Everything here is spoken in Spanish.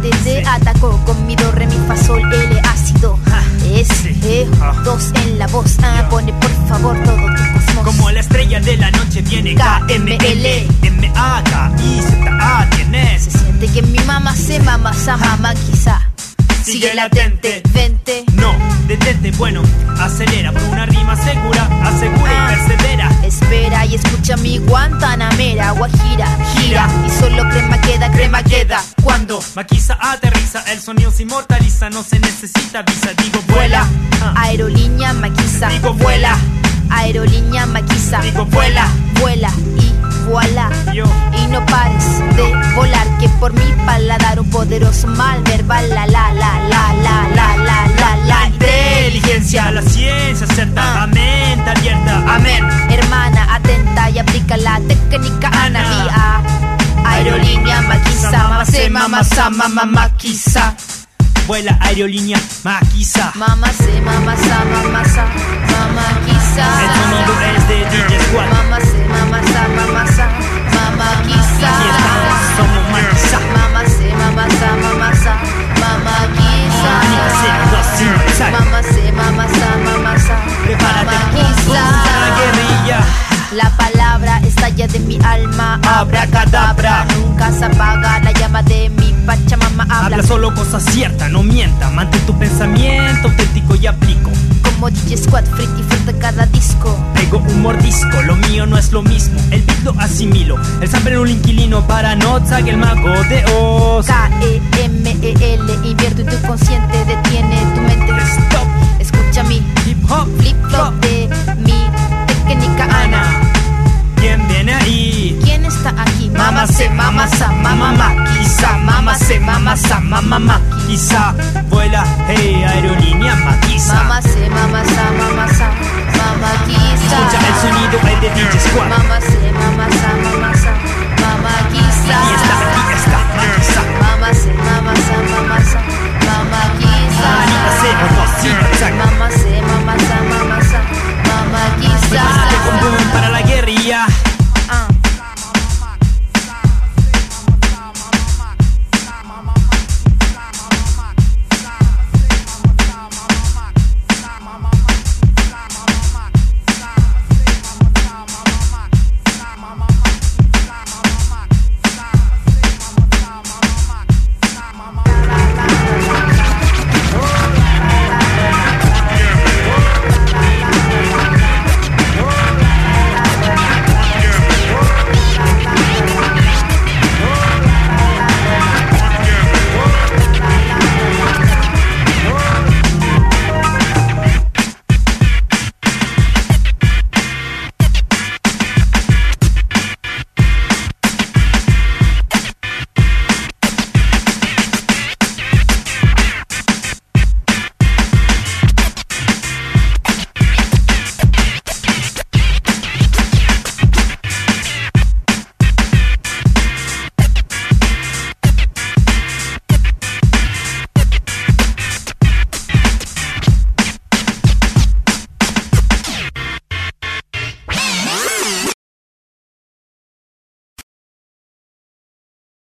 te atacó con mi do, re, mi, fa, sol, L, ácido. Dos en la voz, pone por favor todo tu cosmos. Como la estrella de la noche viene K-M-L M-A-K-I-Z-A tienes. Se siente que mi mamá se mama, sa mamá quizá. Sigue latente, vente. No, detente, bueno, acelera por una rima segura, asegura y persevera. Espera y escucha mi guantanamera, guajira, gira. Y solo crema queda. Cuando Maquisa aterriza, el sonido se inmortaliza, no se necesita visa, digo vuela. Aerolínea Maquisa, digo vuela. Aerolínea Maquisa, digo vuela. Vuela y voilà. Y no pares de volar, que por mi paladar un poderoso mal verbal. La inteligencia, la ciencia cierta, mente abierta, amén. Hermana, atenta y aplica la técnica Ana. Aerolínea Maquisa, mamá Maquisa. Vuela aerolínea Maquisa. Mamá Maquisa. El sonido es de DJ Squad. Mamá Maquisa. Aquí estamos, somos Maquisa. Prepárate, la guerrilla. La palabra estalla de mi alma, Abracadabra. Nunca se apaga la llama de mi Pachamama. Habla solo cosas ciertas, no mienta. Mantén tu pensamiento auténtico y aplico. Como DJ Squad, friti fuerte cada disco. Pego un mordisco, lo mío no es lo mismo. El beat lo asimilo, el sample en un inquilino para Notzag, el mago de Oz. K-E-M-E-L, invierto en tu consciente, detiene tu mente. Stop, escucha mi hip hop, flip flop de mi técnica Ana. ¿Quién viene ahí? ¿Quién está aquí? Mamá Maquisa. Vuela, hey, aerolínea Maquisa. Mamá Maquisa. Escucha el sonido es de DJ Squad. Mamá